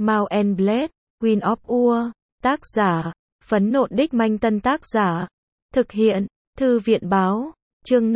Mount and Blade, Queen of War, tác giả, Phấn Nộn Đích Manh Tân tác giả, thực hiện, Thư viện báo, chương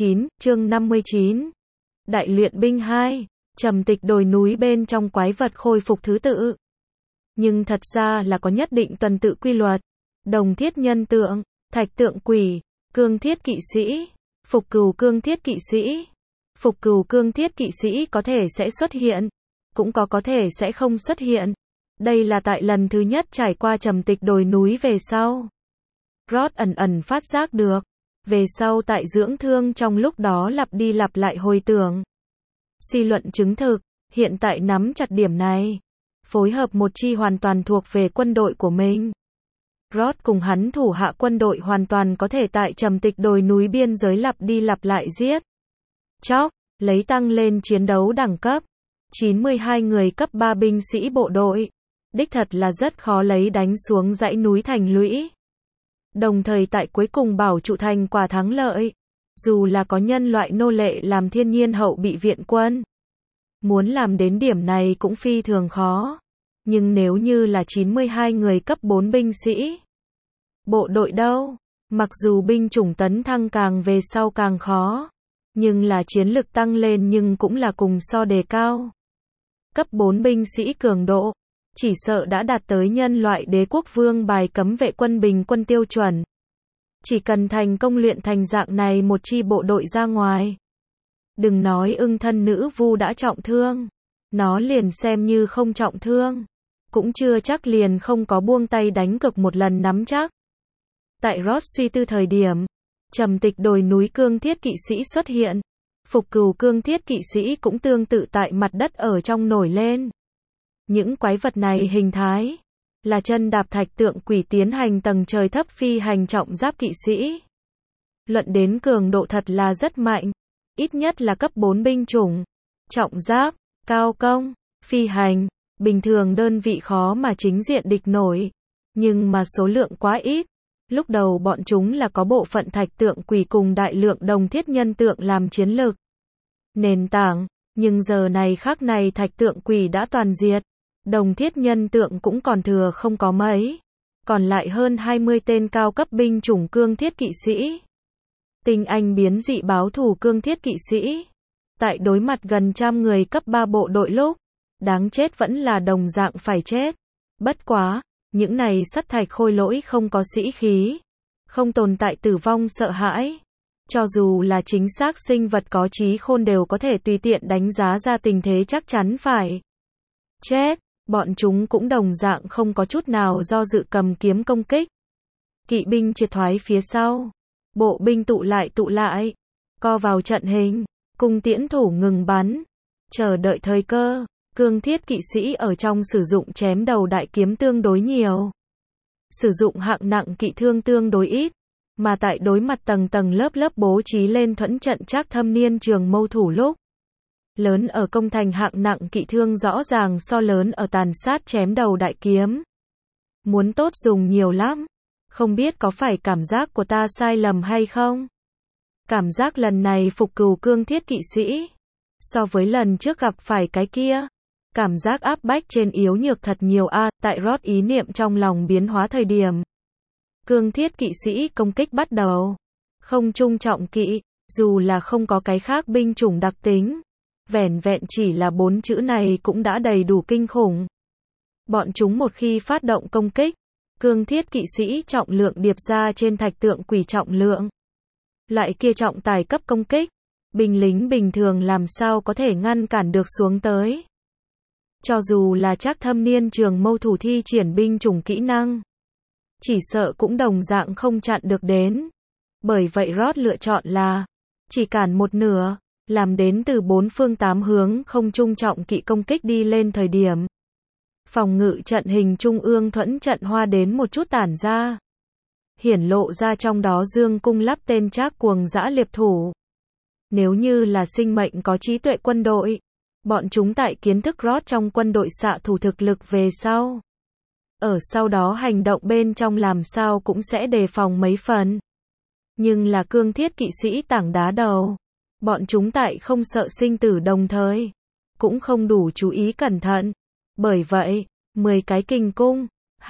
59, Đại luyện binh 2, trầm tịch đồi núi bên trong quái vật khôi phục thứ tự. Nhưng thật ra là có nhất định tuần tự quy luật. Đồng thiết nhân tượng, thạch tượng quỷ, cương thiết kỵ sĩ, phục cừu cương thiết kỵ sĩ. Phục cừu cương thiết kỵ sĩ có thể sẽ xuất hiện, cũng có thể sẽ không xuất hiện. Đây là tại lần thứ nhất trải qua trầm tịch đồi núi về sau. Rod ẩn phát giác được. Về sau tại dưỡng thương trong lúc đó lặp đi lặp lại hồi tưởng. Suy luận chứng thực, hiện tại nắm chặt điểm này. Phối hợp một chi hoàn toàn thuộc về quân đội của mình. Rod cùng hắn thủ hạ quân đội hoàn toàn có thể tại trầm tịch đồi núi biên giới lặp đi lặp lại giết chóc, lấy tăng lên chiến đấu đẳng cấp. 92 người cấp 3 binh sĩ bộ đội. Đích thật là rất khó lấy đánh xuống dãy núi thành lũy. Đồng thời tại cuối cùng bảo trụ thành quả thắng lợi. Dù là có nhân loại nô lệ làm thiên nhiên hậu bị viện quân. Muốn làm đến điểm này cũng phi thường khó. Nhưng nếu như là 92 người cấp 4 binh sĩ. Bộ đội đâu? Mặc dù binh chủng tấn thăng càng về sau càng khó. Nhưng là chiến lực tăng lên nhưng cũng là cùng so đề cao. Cấp 4 binh sĩ cường độ. Chỉ sợ đã đạt tới nhân loại đế quốc vương bài cấm vệ quân bình quân tiêu chuẩn. Chỉ cần thành công luyện thành dạng này một chi bộ đội ra ngoài. Đừng nói ưng thân nữ vu đã trọng thương. Nó liền xem như không trọng thương. Cũng chưa chắc liền không có buông tay đánh cực một lần nắm chắc. Tại Rod suy tư thời điểm. Trầm tịch đồi núi cương thiết kỵ sĩ xuất hiện. Phục cừu cương thiết kỵ sĩ cũng tương tự tại mặt đất ở trong nổi lên. Những quái vật này hình thái là chân đạp thạch tượng quỷ tiến hành tầng trời thấp phi hành trọng giáp kỵ sĩ. Luận đến cường độ thật là rất mạnh, ít nhất là cấp 4 binh chủng, trọng giáp, cao công, phi hành, bình thường đơn vị khó mà chính diện địch nổi, nhưng mà số lượng quá ít. Lúc đầu bọn chúng là có bộ phận thạch tượng quỷ cùng đại lượng đồng thiết nhân tượng làm chiến lược nền tảng, nhưng giờ này khắc này thạch tượng quỷ đã toàn diệt. Đồng thiết nhân tượng cũng còn thừa không có mấy. Còn lại hơn 20 tên cao cấp binh chủng cương thiết kỵ sĩ. Tinh anh biến dị báo thù cương thiết kỵ sĩ. Tại đối mặt gần trăm người cấp 3 bộ đội lúc. Đáng chết vẫn là đồng dạng phải chết. Bất quá, những này sắt thạch khôi lỗi không có sĩ khí. Không tồn tại tử vong sợ hãi. Cho dù là chính xác sinh vật có trí khôn đều có thể tùy tiện đánh giá ra tình thế chắc chắn phải chết. Bọn chúng cũng đồng dạng không có chút nào do dự cầm kiếm công kích. Kỵ binh triệt thoái phía sau. Bộ binh tụ lại. Co vào trận hình. Cung tiễn thủ ngừng bắn. Chờ đợi thời cơ. Cương thiết kỵ sĩ ở trong sử dụng chém đầu đại kiếm tương đối nhiều. Sử dụng hạng nặng kỵ thương tương đối ít. Mà tại đối mặt tầng lớp bố trí lên thuẫn trận trác thâm niên trường mâu thủ lúc. Lớn ở công thành hạng nặng kỵ thương rõ ràng so lớn ở tàn sát chém đầu đại kiếm. Muốn tốt dùng nhiều lắm. Không biết có phải cảm giác của ta sai lầm hay không? Cảm giác lần này phục cừu cương thiết kỵ sĩ. So với lần trước gặp phải cái kia. Cảm giác áp bách trên yếu nhược thật nhiều tại Rod ý niệm trong lòng biến hóa thời điểm. Cương thiết kỵ sĩ công kích bắt đầu. Không trung trọng kỵ, dù là không có cái khác binh chủng đặc tính. Vẻn vẹn chỉ là 4 chữ này cũng đã đầy đủ kinh khủng. Bọn chúng một khi phát động công kích, cương thiết kỵ sĩ trọng lượng điệp ra trên thạch tượng quỷ trọng lượng. Loại kia trọng tài cấp công kích, binh lính bình thường làm sao có thể ngăn cản được xuống tới. Cho dù là trác thâm niên trường mâu thủ thi triển binh chủng kỹ năng, chỉ sợ cũng đồng dạng không chặn được đến. Bởi vậy Rod lựa chọn là chỉ cản một nửa. Làm đến từ 4 phương 8 hướng không trung trọng kỵ công kích đi lên thời điểm. Phòng ngự trận hình trung ương thuẫn trận hoa đến một chút tản ra. Hiển lộ ra trong đó dương cung lắp tên trác cuồng dã liệp thủ. Nếu như là sinh mệnh có trí tuệ quân đội. Bọn chúng tại kiến thức Rod trong quân đội xạ thủ thực lực về sau. Ở sau đó hành động bên trong làm sao cũng sẽ đề phòng mấy phần. Nhưng là cương thiết kỵ sĩ tảng đá đầu. Bọn chúng tại không sợ sinh tử đồng thời, cũng không đủ chú ý cẩn thận. Bởi vậy, 10 cái kình cung,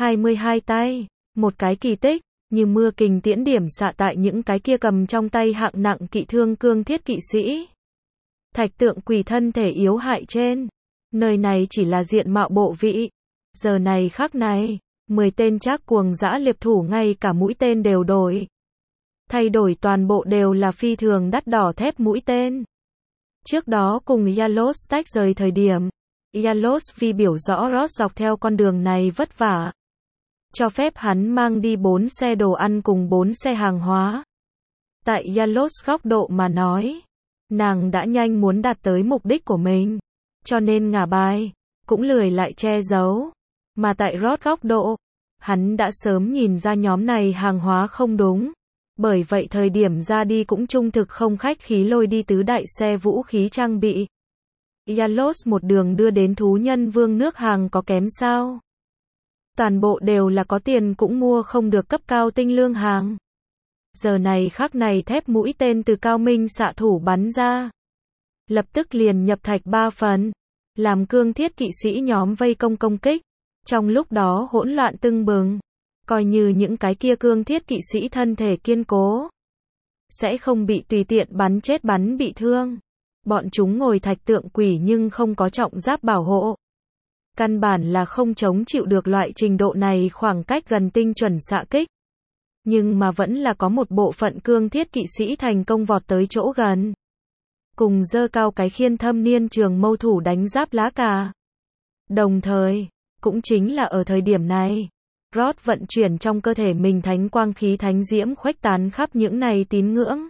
22 tay, một cái kỳ tích, như mưa kình tiễn điểm xạ tại những cái kia cầm trong tay hạng nặng kỵ thương cương thiết kỵ sĩ. Thạch tượng quỷ thân thể yếu hại trên. Nơi này chỉ là diện mạo bộ vị. Giờ này khắc này, 10 tên trác cuồng dã liệp thủ ngay cả mũi tên đều đổi. Thay đổi toàn bộ đều là phi thường đắt đỏ thép mũi tên. Trước đó cùng Yalos tách rời thời điểm, Yalos vì biểu rõ Roth dọc theo con đường này vất vả, cho phép hắn mang đi 4 xe đồ ăn cùng 4 xe hàng hóa. Tại Yalos góc độ mà nói, nàng đã nhanh muốn đạt tới mục đích của mình, cho nên ngả bài, cũng lười lại che giấu. Mà tại Roth góc độ, hắn đã sớm nhìn ra nhóm này hàng hóa không đúng. Bởi vậy thời điểm ra đi cũng trung thực không khách khí lôi đi tứ đại xe vũ khí trang bị. Yalos một đường đưa đến thú nhân vương nước hàng có kém sao. Toàn bộ đều là có tiền cũng mua không được cấp cao tinh lương hàng. Giờ này khắc này thép mũi tên từ cao minh xạ thủ bắn ra. Lập tức liền nhập thạch 3 phần. Làm cương thiết kỵ sĩ nhóm vây công kích. Trong lúc đó hỗn loạn tưng bừng. Coi như những cái kia cương thiết kỵ sĩ thân thể kiên cố. Sẽ không bị tùy tiện bắn chết bắn bị thương. Bọn chúng ngồi thạch tượng quỷ nhưng không có trọng giáp bảo hộ. Căn bản là không chống chịu được loại trình độ này khoảng cách gần tinh chuẩn xạ kích. Nhưng mà vẫn là có một bộ phận cương thiết kỵ sĩ thành công vọt tới chỗ gần. Cùng giơ cao cái khiên thâm niên trường mâu thủ đánh giáp lá cà. Đồng thời, cũng chính là ở thời điểm này, Roth vận chuyển trong cơ thể mình thánh quang khí thánh diễm khuếch tán khắp những này tín ngưỡng.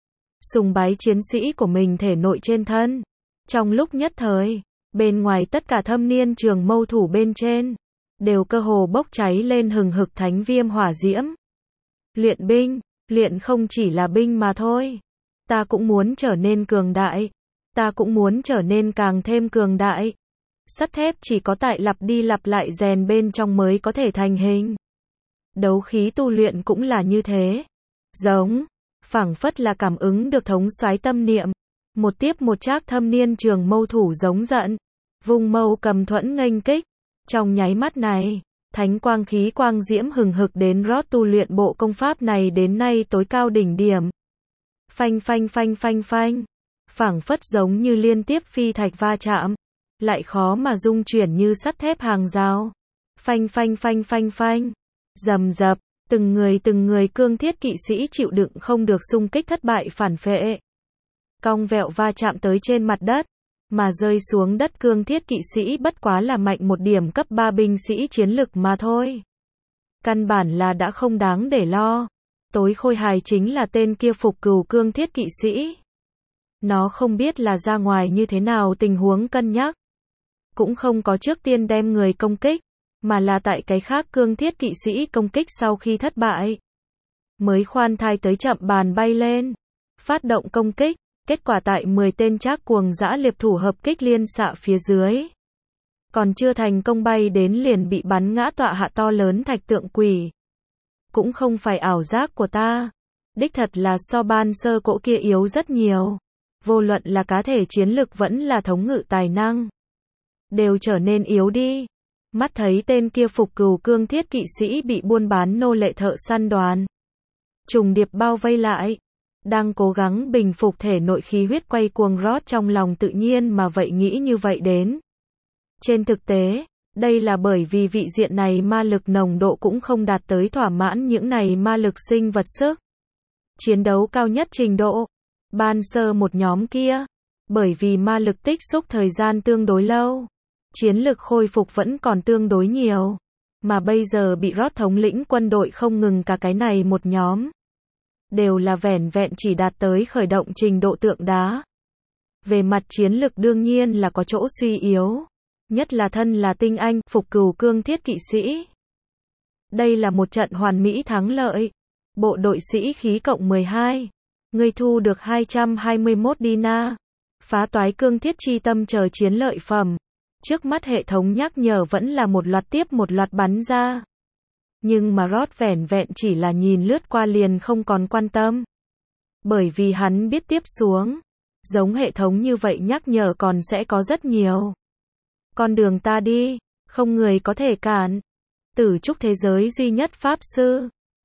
Sùng bái chiến sĩ của mình thể nội trên thân. Trong lúc nhất thời, bên ngoài tất cả thâm niên trường mâu thủ bên trên, đều cơ hồ bốc cháy lên hừng hực thánh viêm hỏa diễm. Luyện binh, luyện không chỉ là binh mà thôi. Ta cũng muốn trở nên cường đại. Ta cũng muốn trở nên càng thêm cường đại. Sắt thép chỉ có tại lặp đi lặp lại rèn bên trong mới có thể thành hình. Đấu khí tu luyện cũng là như thế. Giống, phảng phất là cảm ứng được thống soái tâm niệm. Một tiếp một trác thâm niên trường mâu thủ giống giận. Vùng mâu cầm thuẫn nghênh kích. Trong nháy mắt này, thánh quang khí quang diễm hừng hực đến Roth tu luyện bộ công pháp này đến nay tối cao đỉnh điểm. Phanh phanh phanh phanh phanh. Phảng phất giống như liên tiếp phi thạch va chạm. Lại khó mà dung chuyển như sắt thép hàng rào. Phanh phanh phanh phanh phanh. Rầm rập, từng người cương thiết kỵ sĩ chịu đựng không được xung kích thất bại phản phệ. Cong vẹo va chạm tới trên mặt đất, mà rơi xuống đất cương thiết kỵ sĩ bất quá là mạnh một điểm cấp 3 binh sĩ chiến lực mà thôi. Căn bản là đã không đáng để lo. Tối khôi hài chính là tên kia phục cừu cương thiết kỵ sĩ. Nó không biết là ra ngoài như thế nào tình huống cân nhắc. Cũng không có trước tiên đem người công kích, mà là tại cái khác cương thiết kỵ sĩ công kích sau khi thất bại. Mới khoan thai tới chậm bàn bay lên. Phát động công kích, kết quả tại 10 tên trác cuồng dã liệp thủ hợp kích liên xạ phía dưới. Còn chưa thành công bay đến liền bị bắn ngã tọa hạ to lớn thạch tượng quỷ. Cũng không phải ảo giác của ta. Đích thật là so ban sơ cỗ kia yếu rất nhiều. Vô luận là cá thể chiến lực vẫn là thống ngự tài năng. Đều trở nên yếu đi. Mắt thấy tên kia phục cừu cương thiết kỵ sĩ bị buôn bán nô lệ thợ săn đoàn. Trùng điệp bao vây lại. Đang cố gắng bình phục thể nội khí huyết quay cuồng Roth trong lòng tự nhiên mà vậy nghĩ như vậy đến. Trên thực tế, đây là bởi vì vị diện này ma lực nồng độ cũng không đạt tới thỏa mãn những này ma lực sinh vật sức. Chiến đấu cao nhất trình độ. Ban sơ một nhóm kia. Bởi vì ma lực tích xúc thời gian tương đối lâu. Chiến lực khôi phục vẫn còn tương đối nhiều. Mà bây giờ bị Roth thống lĩnh quân đội không ngừng cả cái này một nhóm. Đều là vẻn vẹn chỉ đạt tới khởi động trình độ tượng đá. Về mặt chiến lực đương nhiên là có chỗ suy yếu. Nhất là thân là tinh anh, phục cừu cương thiết kỵ sĩ. Đây là một trận hoàn mỹ thắng lợi. Bộ đội sĩ khí cộng 12. Ngươi thu được 221 dinar. Phá toái cương thiết chi tâm chờ chiến lợi phẩm. Trước mắt hệ thống nhắc nhở vẫn là một loạt tiếp một loạt bắn ra. Nhưng mà Roth vẻn vẹn chỉ là nhìn lướt qua liền không còn quan tâm. Bởi vì hắn biết tiếp xuống. Giống hệ thống như vậy nhắc nhở còn sẽ có rất nhiều. Con đường ta đi, không người có thể cản. Tử trúc thế giới duy nhất Pháp Sư.